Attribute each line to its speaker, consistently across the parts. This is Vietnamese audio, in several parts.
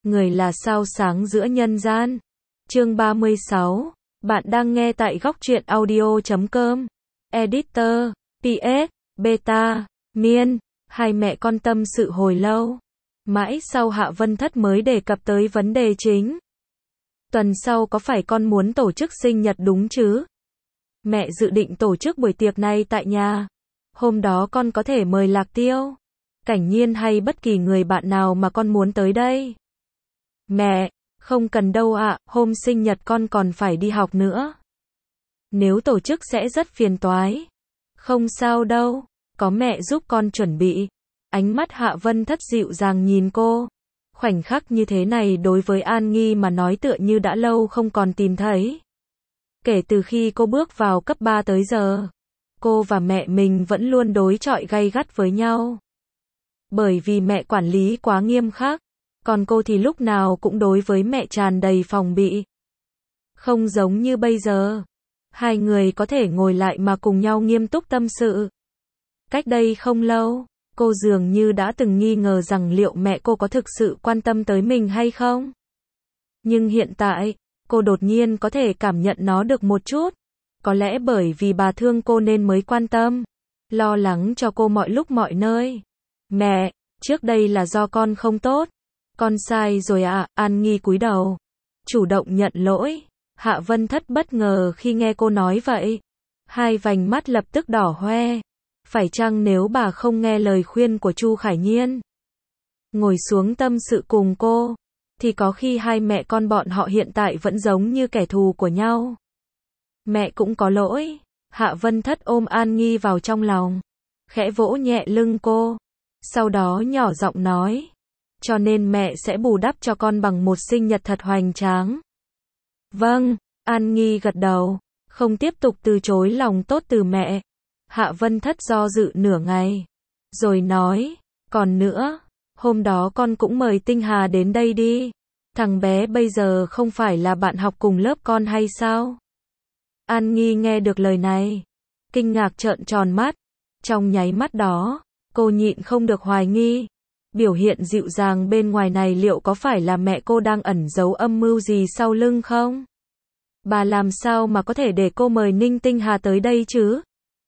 Speaker 1: người là sao sáng giữa nhân gian. Chương 36. Bạn đang nghe tại góc truyện audio.com. Editor, PS, Beta, Miên. Hai mẹ con tâm sự hồi lâu. Mãi sau Hạ Vân Thất mới đề cập tới vấn đề chính. Tuần sau có phải con muốn tổ chức sinh nhật đúng chứ? Mẹ dự định tổ chức buổi tiệc này tại nhà. Hôm đó con có thể mời Lạc Tiêu, Cảnh Nhiên hay bất kỳ người bạn nào mà con muốn tới đây. Mẹ, không cần đâu ạ, hôm sinh nhật con còn phải đi học nữa. Nếu tổ chức sẽ rất phiền toái. Không sao đâu, có mẹ giúp con chuẩn bị. Ánh mắt Hạ Vân Thất dịu dàng nhìn cô. Khoảnh khắc như thế này đối với An Nghi mà nói tựa như đã lâu không còn tìm thấy. Kể từ khi cô bước vào cấp 3 tới giờ, cô và mẹ mình vẫn luôn đối chọi gay gắt với nhau. Bởi vì mẹ quản lý quá nghiêm khắc, còn cô thì lúc nào cũng đối với mẹ tràn đầy phòng bị. Không giống như bây giờ, hai người có thể ngồi lại mà cùng nhau nghiêm túc tâm sự. Cách đây không lâu, cô dường như đã từng nghi ngờ rằng liệu mẹ cô có thực sự quan tâm tới mình hay không. Nhưng hiện tại, cô đột nhiên có thể cảm nhận nó được một chút. Có lẽ bởi vì bà thương cô nên mới quan tâm, lo lắng cho cô mọi lúc mọi nơi. Mẹ, trước đây là do con không tốt. Con sai rồi ạ. An Nghi cúi đầu, chủ động nhận lỗi. Hạ Vân Thất bất ngờ khi nghe cô nói vậy. Hai vành mắt lập tức đỏ hoe. Phải chăng nếu bà không nghe lời khuyên của Chu Khải Nhiên, ngồi xuống tâm sự cùng cô, thì có khi hai mẹ con bọn họ hiện tại vẫn giống như kẻ thù của nhau. Mẹ cũng có lỗi. Hạ Vân Thất ôm An Nghi vào trong lòng, khẽ vỗ nhẹ lưng cô. Sau đó nhỏ giọng nói, cho nên mẹ sẽ bù đắp cho con bằng một sinh nhật thật hoành tráng. Vâng, An Nghi gật đầu, không tiếp tục từ chối lòng tốt từ mẹ. Hạ Vân Thất do dự nửa ngày, rồi nói, còn nữa, hôm đó con cũng mời Tinh Hà đến đây đi. Thằng bé bây giờ không phải là bạn học cùng lớp con hay sao? An Nghi nghe được lời này, kinh ngạc trợn tròn mắt. Trong nháy mắt đó, cô nhịn không được hoài nghi. Biểu hiện dịu dàng bên ngoài này liệu có phải là mẹ cô đang ẩn giấu âm mưu gì sau lưng không? Bà làm sao mà có thể để cô mời Ninh Tinh Hà tới đây chứ?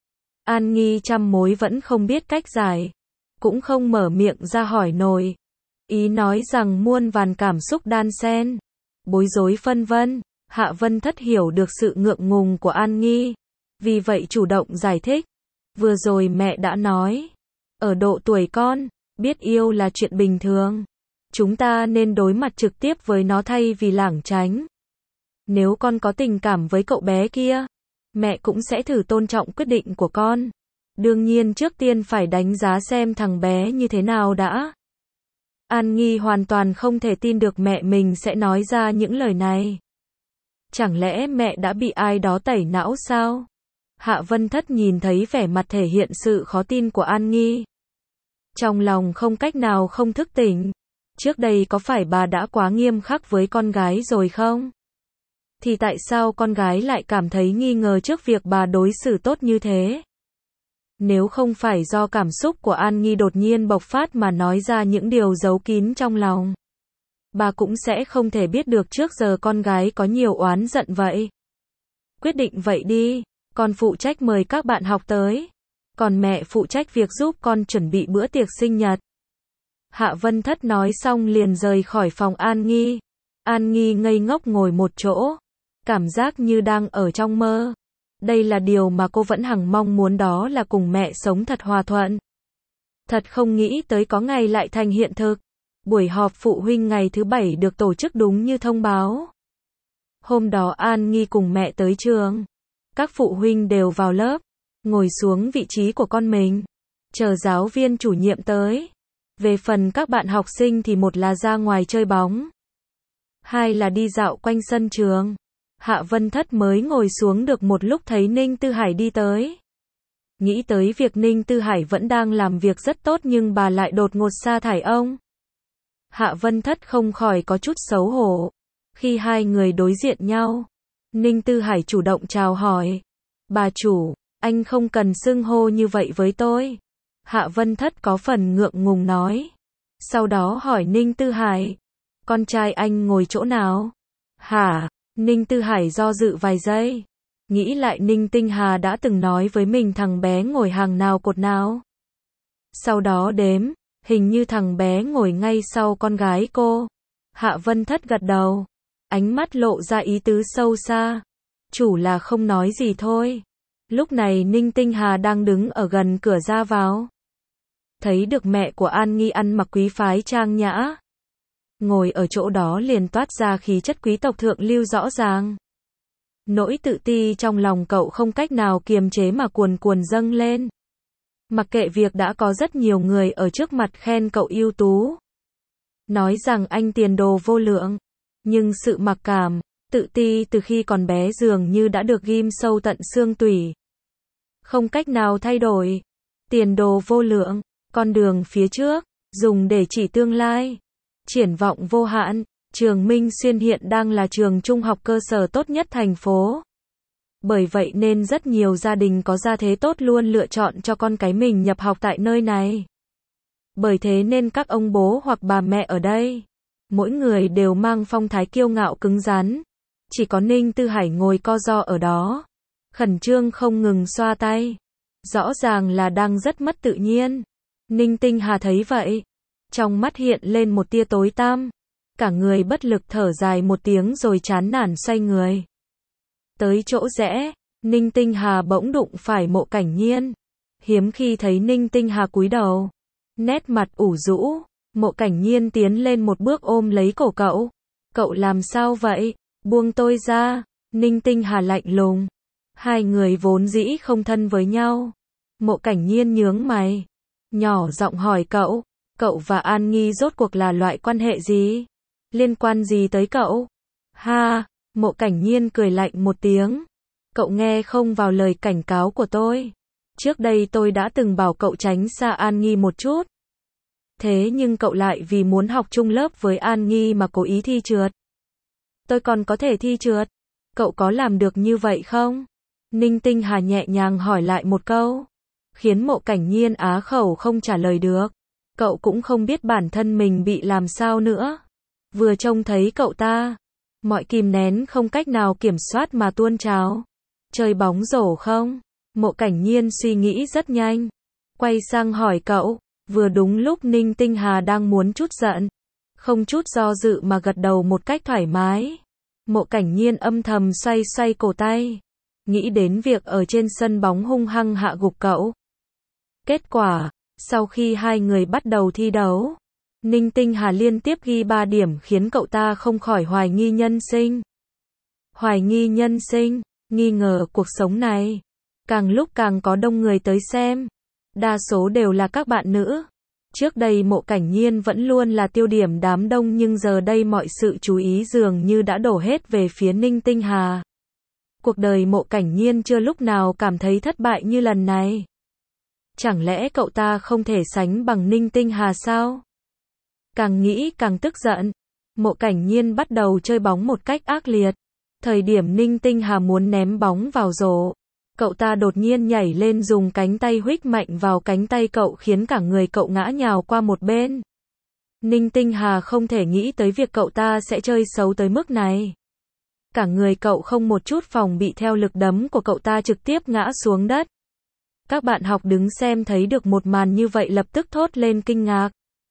Speaker 1: An Nghi trăm mối vẫn không biết cách giải, cũng không mở miệng ra hỏi nổi. Ý nói rằng muôn vàn cảm xúc đan xen, bối rối phân vân. Hạ Vân Thất hiểu được sự ngượng ngùng của An Nghi, vì vậy chủ động giải thích. Vừa rồi mẹ đã nói, ở độ tuổi con, biết yêu là chuyện bình thường. Chúng ta nên đối mặt trực tiếp với nó thay vì lảng tránh. Nếu con có tình cảm với cậu bé kia, mẹ cũng sẽ thử tôn trọng quyết định của con. Đương nhiên trước tiên phải đánh giá xem thằng bé như thế nào đã. An Nghi hoàn toàn không thể tin được mẹ mình sẽ nói ra những lời này. Chẳng lẽ mẹ đã bị ai đó tẩy não sao? Hạ Vân Thất nhìn thấy vẻ mặt thể hiện sự khó tin của An Nghi. Trong lòng không cách nào không thức tỉnh. Trước đây có phải bà đã quá nghiêm khắc với con gái rồi không? Thì tại sao con gái lại cảm thấy nghi ngờ trước việc bà đối xử tốt như thế? Nếu không phải do cảm xúc của An Nghi đột nhiên bộc phát mà nói ra những điều giấu kín trong lòng, bà cũng sẽ không thể biết được trước giờ con gái có nhiều oán giận vậy. Quyết định vậy đi, con phụ trách mời các bạn học tới, còn mẹ phụ trách việc giúp con chuẩn bị bữa tiệc sinh nhật. Hạ Vân Thất nói xong liền rời khỏi phòng An Nghi. An Nghi ngây ngốc ngồi một chỗ, cảm giác như đang ở trong mơ. Đây là điều mà cô vẫn hằng mong muốn, đó là cùng mẹ sống thật hòa thuận. Thật không nghĩ tới có ngày lại thành hiện thực. Buổi họp phụ huynh ngày thứ 7 được tổ chức đúng như thông báo. Hôm đó An Nghi cùng mẹ tới trường. Các phụ huynh đều vào lớp, ngồi xuống vị trí của con mình, chờ giáo viên chủ nhiệm tới. Về phần các bạn học sinh thì một là ra ngoài chơi bóng, hai là đi dạo quanh sân trường. Hạ Vân Thất mới ngồi xuống được một lúc thấy Ninh Tư Hải đi tới. Nghĩ tới việc Ninh Tư Hải vẫn đang làm việc rất tốt nhưng bà lại đột ngột sa thải ông. Hạ Vân Thất không khỏi có chút xấu hổ. Khi hai người đối diện nhau, Ninh Tư Hải chủ động chào hỏi. Bà chủ, anh không cần xưng hô như vậy với tôi. Hạ Vân Thất có phần ngượng ngùng nói. Sau đó hỏi Ninh Tư Hải, Con trai anh ngồi chỗ nào? Hả? Ninh Tư Hải do dự vài giây. Nghĩ lại Ninh Tinh Hà đã từng nói với mình thằng bé ngồi hàng nào cột nào. Sau đó đếm, hình như thằng bé ngồi ngay sau con gái cô. Hạ Vân Thất gật đầu, ánh mắt lộ ra ý tứ sâu xa. Chủ là không nói gì thôi. Lúc này Ninh Tinh Hà đang đứng ở gần cửa ra vào. Thấy được mẹ của An Nghi ăn mặc quý phái trang nhã. Ngồi ở chỗ đó liền toát ra khí chất quý tộc thượng lưu rõ ràng. Nỗi tự ti trong lòng cậu không cách nào kiềm chế mà cuồn cuộn dâng lên. Mặc kệ việc đã có rất nhiều người ở trước mặt khen cậu ưu tú. Nói rằng anh tiền đồ vô lượng. Nhưng sự mặc cảm, tự ti từ khi còn bé dường như đã được ghim sâu tận xương tủy. Không cách nào thay đổi. Tiền đồ vô lượng, con đường phía trước, dùng để chỉ tương lai. Triển vọng vô hạn, trường Minh Xuyên hiện đang là trường trung học cơ sở tốt nhất thành phố. Bởi vậy nên rất nhiều gia đình có gia thế tốt luôn lựa chọn cho con cái mình nhập học tại nơi này. Bởi thế nên các ông bố hoặc bà mẹ ở đây, mỗi người đều mang phong thái kiêu ngạo cứng rắn. Chỉ có Ninh Tư Hải ngồi co ro ở đó, khẩn trương không ngừng xoa tay. Rõ ràng là đang rất mất tự nhiên. Ninh Tinh Hà thấy vậy, trong mắt hiện lên một tia tối tăm. Cả người bất lực thở dài một tiếng rồi chán nản xoay người. Tới chỗ rẽ, Ninh Tinh Hà bỗng đụng phải Mộ Cảnh Nhiên. Hiếm khi thấy Ninh Tinh Hà cúi đầu, nét mặt ủ rũ, Mộ Cảnh Nhiên tiến lên một bước ôm lấy cổ cậu. Cậu làm sao vậy? Buông tôi ra. Ninh Tinh Hà lạnh lùng. Hai người vốn dĩ không thân với nhau. Mộ Cảnh Nhiên nhướng mày, nhỏ giọng hỏi cậu, cậu và An Nghi rốt cuộc là loại quan hệ gì? Liên quan gì tới cậu? Ha, Mộ Cảnh Nhiên cười lạnh một tiếng. Cậu nghe không vào lời cảnh cáo của tôi. Trước đây tôi đã từng bảo cậu tránh xa An Nghi một chút. Thế nhưng cậu lại vì muốn học chung lớp với An Nghi mà cố ý thi trượt. Tôi còn có thể thi trượt. Cậu có làm được như vậy không? Ninh Tinh Hà nhẹ nhàng hỏi lại một câu, khiến Mộ Cảnh Nhiên á khẩu không trả lời được. Cậu cũng không biết bản thân mình bị làm sao nữa. Vừa trông thấy cậu ta, mọi kìm nén không cách nào kiểm soát mà tuôn trào. Chơi bóng rổ không? Mộ Cảnh Nhiên suy nghĩ rất nhanh, quay sang hỏi cậu. Vừa đúng lúc Ninh Tinh Hà đang muốn chút giận, không chút do dự mà gật đầu một cách thoải mái. Mộ Cảnh Nhiên âm thầm xoay xoay cổ tay, nghĩ đến việc ở trên sân bóng hung hăng hạ gục cậu. Kết quả, sau khi hai người bắt đầu thi đấu, Ninh Tinh Hà liên tiếp ghi 3 điểm khiến cậu ta không khỏi hoài nghi nhân sinh. Hoài nghi nhân sinh, nghi ngờ cuộc sống này. Càng lúc càng có đông người tới xem. Đa số đều là các bạn nữ. Trước đây Mộ Cảnh Nhiên vẫn luôn là tiêu điểm đám đông nhưng giờ đây mọi sự chú ý dường như đã đổ hết về phía Ninh Tinh Hà. Cuộc đời Mộ Cảnh Nhiên chưa lúc nào cảm thấy thất bại như lần này. Chẳng lẽ cậu ta không thể sánh bằng Ninh Tinh Hà sao? Càng nghĩ càng tức giận. Mộ Cảnh Nhiên bắt đầu chơi bóng một cách ác liệt. Thời điểm Ninh Tinh Hà muốn ném bóng vào rổ, cậu ta đột nhiên nhảy lên dùng cánh tay huých mạnh vào cánh tay cậu khiến cả người cậu ngã nhào qua một bên. Ninh Tinh Hà không thể nghĩ tới việc cậu ta sẽ chơi xấu tới mức này. Cả người cậu không một chút phòng bị theo lực đấm của cậu ta trực tiếp ngã xuống đất. Các bạn học đứng xem thấy được một màn như vậy lập tức thốt lên kinh ngạc.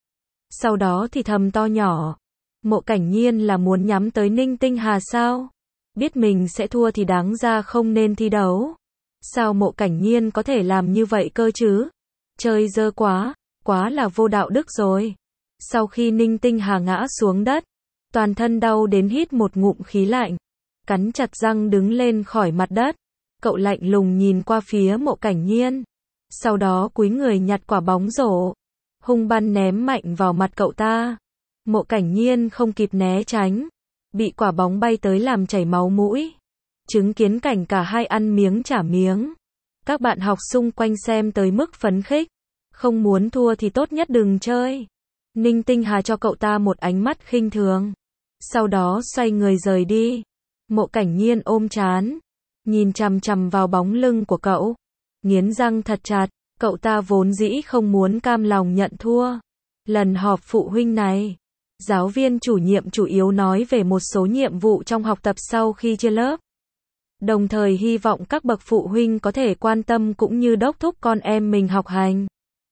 Speaker 1: Sau đó thì thầm to nhỏ. Mộ Cảnh Nhiên là muốn nhắm tới Ninh Tinh Hà sao? Biết mình sẽ thua thì đáng ra không nên thi đấu. Sao Mộ Cảnh Nhiên có thể làm như vậy cơ chứ? Chơi dơ quá, quá là vô đạo đức rồi. Sau khi Ninh Tinh Hà ngã xuống đất, toàn thân đau đến hít một ngụm khí lạnh, cắn chặt răng đứng lên khỏi mặt đất. Cậu lạnh lùng nhìn qua phía Mộ Cảnh Nhiên, sau đó cúi người nhặt quả bóng rổ, hung bắn ném mạnh vào mặt cậu ta. Mộ Cảnh Nhiên không kịp né tránh, bị quả bóng bay tới làm chảy máu mũi. Chứng kiến cảnh cả hai ăn miếng trả miếng. Các bạn học xung quanh xem tới mức phấn khích. Không muốn thua thì tốt nhất đừng chơi. Ninh Tinh Hà cho cậu ta một ánh mắt khinh thường. Sau đó xoay người rời đi. Mộ Cảnh Nhiên ôm trán, nhìn chằm chằm vào bóng lưng của cậu, nghiến răng thật chặt. Cậu ta vốn dĩ không muốn cam lòng nhận thua. Lần họp phụ huynh này, Giáo viên chủ nhiệm chủ yếu nói về một số nhiệm vụ trong học tập sau khi chia lớp. Đồng thời hy vọng các bậc phụ huynh có thể quan tâm cũng như đốc thúc con em mình học hành.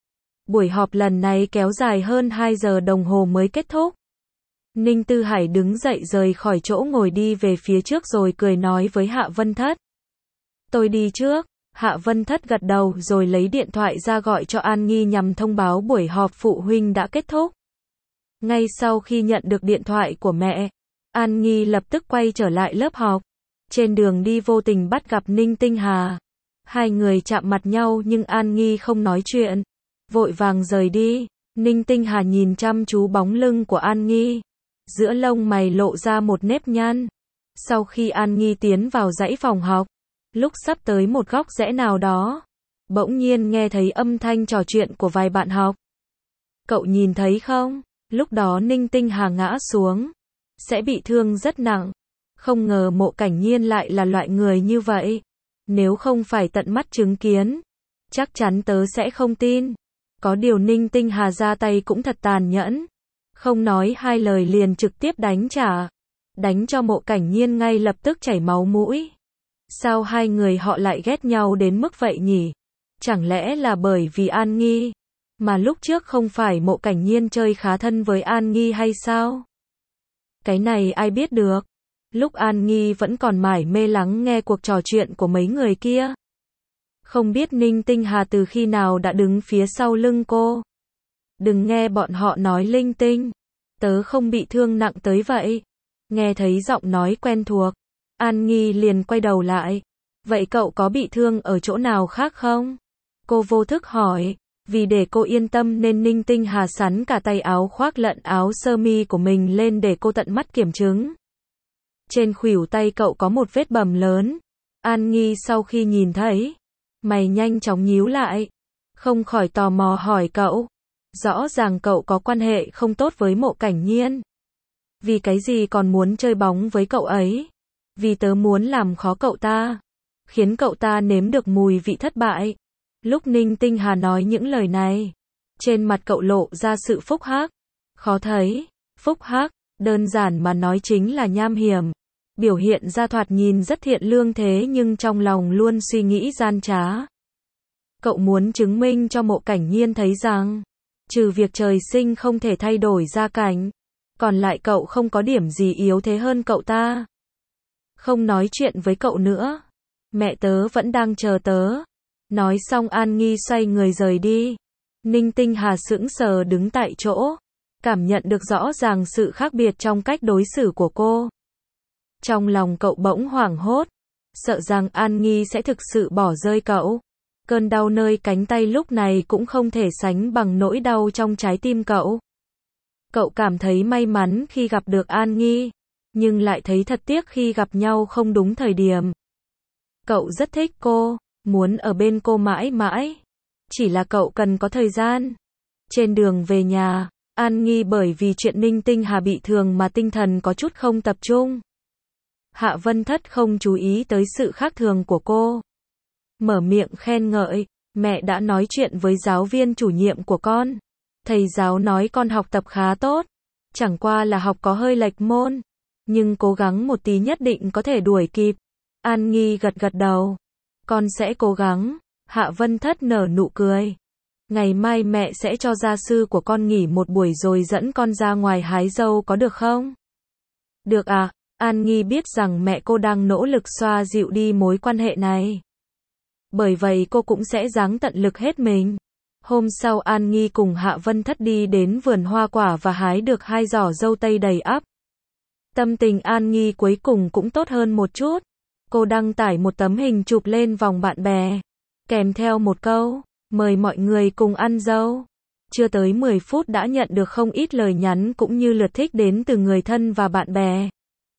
Speaker 1: Buổi họp lần này kéo dài hơn 2 giờ đồng hồ mới kết thúc. Ninh Tư Hải đứng dậy rời khỏi chỗ ngồi đi về phía trước rồi cười nói với Hạ Vân Thất. Tôi đi trước. Hạ Vân Thất gật đầu rồi lấy điện thoại ra gọi cho An Nghi nhằm thông báo buổi họp phụ huynh đã kết thúc. Ngay sau khi nhận được điện thoại của mẹ, An Nghi lập tức quay trở lại lớp học. Trên đường đi vô tình bắt gặp Ninh Tinh Hà. Hai người chạm mặt nhau nhưng An Nghi không nói chuyện, vội vàng rời đi. Ninh Tinh Hà nhìn chăm chú bóng lưng của An Nghi, giữa lông mày lộ ra một nếp nhăn. Sau khi An Nghi tiến vào dãy phòng học, lúc sắp tới một góc rẽ nào đó, bỗng nhiên nghe thấy âm thanh trò chuyện của vài bạn học. Cậu nhìn thấy không? Lúc đó Ninh Tinh Hà ngã xuống, sẽ bị thương rất nặng. Không ngờ Mộ Cảnh Nhiên lại là loại người như vậy. Nếu không phải tận mắt chứng kiến, chắc chắn tớ sẽ không tin. Có điều Ninh Tinh Hà ra tay cũng thật tàn nhẫn. Không nói hai lời liền trực tiếp đánh trả. Đánh cho Mộ Cảnh Nhiên ngay lập tức chảy máu mũi. Sao hai người họ lại ghét nhau đến mức vậy nhỉ? Chẳng lẽ là bởi vì An Nghi? Mà lúc trước không phải Mộ Cảnh Nhiên chơi khá thân với An Nghi hay sao? Cái này ai biết được. Lúc An Nghi vẫn còn mải mê lắng nghe cuộc trò chuyện của mấy người kia. Không biết Ninh Tinh Hà từ khi nào đã đứng phía sau lưng cô. Đừng nghe bọn họ nói linh tinh. Tớ không bị thương nặng tới vậy. Nghe thấy giọng nói quen thuộc, An Nghi liền quay đầu lại. Vậy cậu có bị thương ở chỗ nào khác không? Cô vô thức hỏi. Vì để cô yên tâm nên Ninh Tinh Hà sắn cả tay áo khoác lẫn áo sơ mi của mình lên để cô tận mắt kiểm chứng. Trên khuỷu tay cậu có một vết bầm lớn. An Nghi sau khi nhìn thấy, mày nhanh chóng nhíu lại, không khỏi tò mò hỏi cậu. Rõ ràng cậu có quan hệ không tốt với Mộ Cảnh Nhiên. Vì cái gì còn muốn chơi bóng với cậu ấy? Vì tớ muốn làm khó cậu ta, khiến cậu ta nếm được mùi vị thất bại. Lúc Ninh Tinh Hà nói những lời này, trên mặt cậu lộ ra sự phúc hắc. Khó thấy, phúc hắc, đơn giản mà nói chính là nham hiểm. Biểu hiện ra thoạt nhìn rất thiện lương thế nhưng trong lòng luôn suy nghĩ gian trá. Cậu muốn chứng minh cho Mộ Cảnh Nhiên thấy rằng, trừ việc trời sinh không thể thay đổi gia cảnh, còn lại cậu không có điểm gì yếu thế hơn cậu ta. Không nói chuyện với cậu nữa. Mẹ tớ vẫn đang chờ tớ. Nói xong An Nghi xoay người rời đi. Ninh Tinh Hà sững sờ đứng tại chỗ, cảm nhận được rõ ràng sự khác biệt trong cách đối xử của cô. Trong lòng cậu bỗng hoảng hốt, sợ rằng An Nghi sẽ thực sự bỏ rơi cậu. Cơn đau nơi cánh tay lúc này cũng không thể sánh bằng nỗi đau trong trái tim cậu. Cậu cảm thấy may mắn khi gặp được An Nghi, nhưng lại thấy thật tiếc khi gặp nhau không đúng thời điểm. Cậu rất thích cô, muốn ở bên cô mãi mãi. Chỉ là cậu cần có thời gian. Trên đường về nhà, An Nghi bởi vì chuyện Ninh Tinh Hà bị thương mà tinh thần có chút không tập trung. Hạ Vân Thất không chú ý tới sự khác thường của cô. Mở miệng khen ngợi, mẹ đã nói chuyện với giáo viên chủ nhiệm của con. Thầy giáo nói con học tập khá tốt. Chẳng qua là học có hơi lệch môn. Nhưng cố gắng một tí nhất định có thể đuổi kịp. An Nghi gật gật đầu. Con sẽ cố gắng. Hạ Vân Thất nở nụ cười. Ngày mai mẹ sẽ cho gia sư của con nghỉ một buổi rồi dẫn con ra ngoài hái dâu có được không? Được à? An Nghi biết rằng mẹ cô đang nỗ lực xoa dịu đi mối quan hệ này. Bởi vậy cô cũng sẽ ráng tận lực hết mình. Hôm sau An Nghi cùng Hạ Vân Thất đi đến vườn hoa quả và hái được 2 giỏ dâu tây đầy ắp. Tâm tình An Nghi cuối cùng cũng tốt hơn một chút. Cô đăng tải một tấm hình chụp lên vòng bạn bè, kèm theo một câu, mời mọi người cùng ăn dâu. Chưa tới 10 phút đã nhận được không ít lời nhắn cũng như lượt thích đến từ người thân và bạn bè.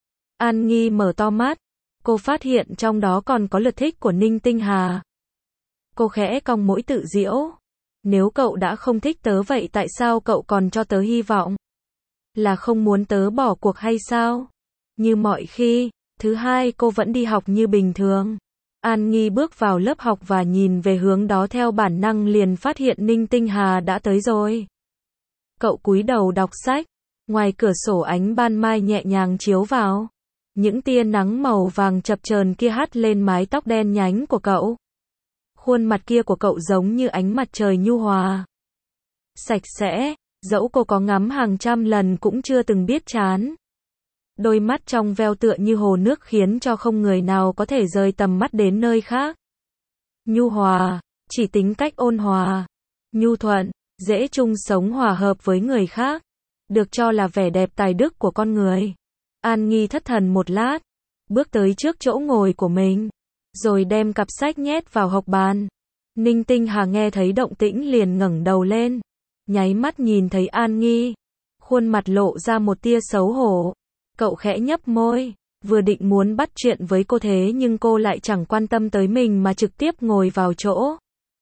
Speaker 1: An Nghi mở to mắt, cô phát hiện trong đó còn có lượt thích của Ninh Tinh Hà. Cô khẽ cong môi tự giễu. Nếu cậu đã không thích tớ vậy tại sao cậu còn cho tớ hy vọng? Là không muốn tớ bỏ cuộc hay sao? Như mọi khi, thứ hai cô vẫn đi học như bình thường. An Nghi bước vào lớp học và nhìn về hướng đó theo bản năng liền phát hiện Ninh Tinh Hà đã tới rồi. Cậu cúi đầu đọc sách, Ngoài cửa sổ ánh ban mai nhẹ nhàng chiếu vào. Những tia nắng màu vàng chập chờn kia hắt lên mái tóc đen nhánh của cậu. Khuôn mặt kia của cậu giống như ánh mặt trời nhu hòa. Sạch sẽ, dẫu cô có ngắm hàng trăm lần cũng chưa từng biết chán. Đôi mắt trong veo tựa như hồ nước khiến cho không người nào có thể rời tầm mắt đến nơi khác. Nhu hòa, chỉ tính cách ôn hòa, nhu thuận, dễ chung sống hòa hợp với người khác, được cho là vẻ đẹp tài đức của con người. An Nghi thất thần một lát, bước tới trước chỗ ngồi của mình, rồi đem cặp sách nhét vào hộc bàn. Ninh Tinh Hà nghe thấy động tĩnh liền ngẩng đầu lên, nháy mắt nhìn thấy An Nghi, khuôn mặt lộ ra một tia xấu hổ. Cậu khẽ nhấp môi, vừa định muốn bắt chuyện với cô thế nhưng cô lại chẳng quan tâm tới mình mà trực tiếp ngồi vào chỗ.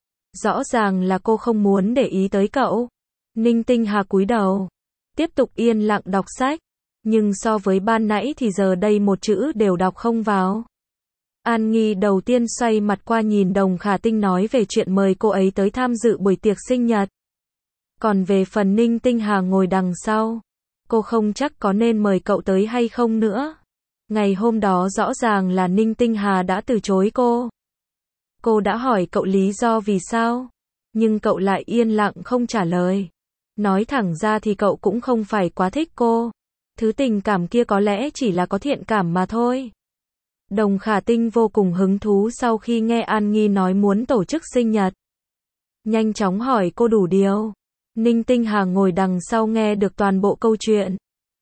Speaker 1: Rõ ràng là cô không muốn để ý tới cậu. Ninh Tinh Hà cúi đầu, tiếp tục yên lặng đọc sách, nhưng so với ban nãy thì giờ đây một chữ đều đọc không vào. An Nghi đầu tiên xoay mặt qua nhìn Đồng Khả Tinh nói về chuyện mời cô ấy tới tham dự buổi tiệc sinh nhật. Còn về phần Ninh Tinh Hà ngồi đằng sau, cô không chắc có nên mời cậu tới hay không nữa. Ngày hôm đó rõ ràng là Ninh Tinh Hà đã từ chối cô. Cô đã hỏi cậu lý do vì sao, nhưng cậu lại yên lặng không trả lời. Nói thẳng ra thì cậu cũng không phải quá thích cô. Thứ tình cảm kia có lẽ chỉ là có thiện cảm mà thôi. Đồng Khả Tinh vô cùng hứng thú sau khi nghe An Nghi nói muốn tổ chức sinh nhật. Nhanh chóng hỏi cô đủ điều. Ninh Tinh Hà ngồi đằng sau nghe được toàn bộ câu chuyện.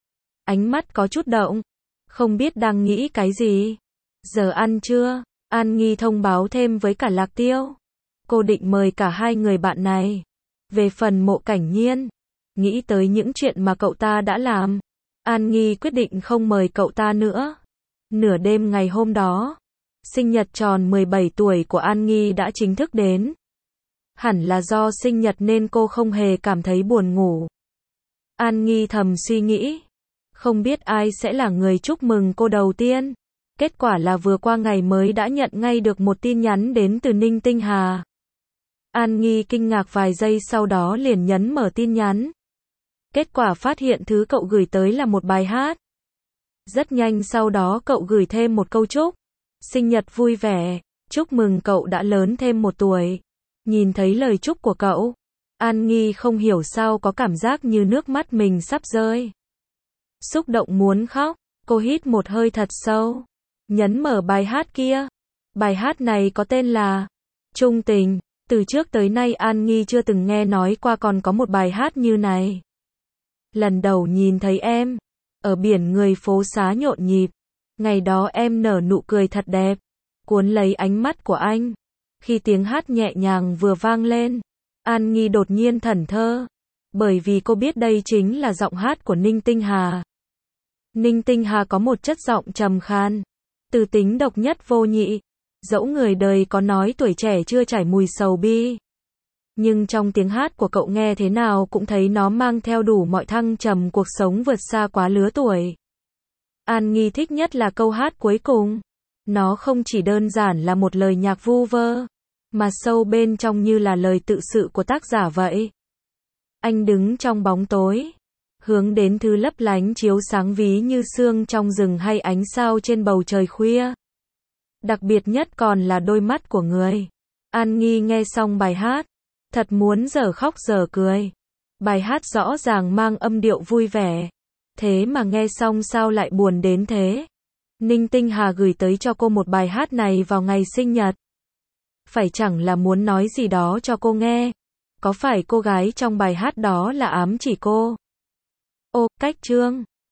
Speaker 1: Ánh mắt có chút động, không biết đang nghĩ cái gì. Giờ ăn trưa, An Nghi thông báo thêm với cả Lạc Tiêu. Cô định mời cả hai người bạn này. Về phần Mộ Cảnh Nhiên, nghĩ tới những chuyện mà cậu ta đã làm, An Nghi quyết định không mời cậu ta nữa. Nửa đêm ngày hôm đó, sinh nhật tròn 17 tuổi của An Nghi đã chính thức đến. Hẳn là do sinh nhật nên cô không hề cảm thấy buồn ngủ. An Nghi thầm suy nghĩ, không biết ai sẽ là người chúc mừng cô đầu tiên. Kết quả là vừa qua ngày mới đã nhận ngay được một tin nhắn đến từ Ninh Tinh Hà. An Nghi kinh ngạc vài giây sau đó liền nhấn mở tin nhắn. Kết quả phát hiện thứ cậu gửi tới là một bài hát. Rất nhanh sau đó cậu gửi thêm một câu chúc. Sinh nhật vui vẻ, chúc mừng cậu đã lớn thêm 1 tuổi. Nhìn thấy lời chúc của cậu, An Nghi không hiểu sao có cảm giác như nước mắt mình sắp rơi. Xúc động muốn khóc, cô hít một hơi thật sâu, nhấn mở bài hát kia. Bài hát này có tên là Trung Tình. Từ trước tới nay An Nghi chưa từng nghe nói qua còn có một bài hát như này. Lần đầu nhìn thấy em, ở biển người phố xá nhộn nhịp. Ngày đó em nở nụ cười thật đẹp, cuốn lấy ánh mắt của anh. Khi tiếng hát nhẹ nhàng vừa vang lên, An Nghi đột nhiên thẫn thờ, bởi vì cô biết đây chính là giọng hát của Ninh Tinh Hà. Ninh Tinh Hà có một chất giọng trầm khan, từ tính độc nhất vô nhị. Dẫu người đời có nói tuổi trẻ chưa trải mùi sầu bi, nhưng trong tiếng hát của cậu nghe thế nào cũng thấy nó mang theo đủ mọi thăng trầm cuộc sống vượt xa quá lứa tuổi. An Nghi thích nhất là câu hát cuối cùng. Nó không chỉ đơn giản là một lời nhạc vu vơ, mà sâu bên trong như là lời tự sự của tác giả vậy. Anh đứng trong bóng tối, hướng đến thứ lấp lánh chiếu sáng ví như sương trong rừng hay ánh sao trên bầu trời khuya. Đặc biệt nhất còn là đôi mắt của người. An Nghi nghe xong bài hát, thật muốn dở khóc dở cười. Bài hát rõ ràng mang âm điệu vui vẻ, thế mà nghe xong sao lại buồn đến thế. Ninh Tinh Hà gửi tới cho cô một bài hát này vào ngày sinh nhật. Phải chẳng là muốn nói gì đó cho cô nghe. Có phải cô gái trong bài hát đó là ám chỉ cô? Ô, cách chương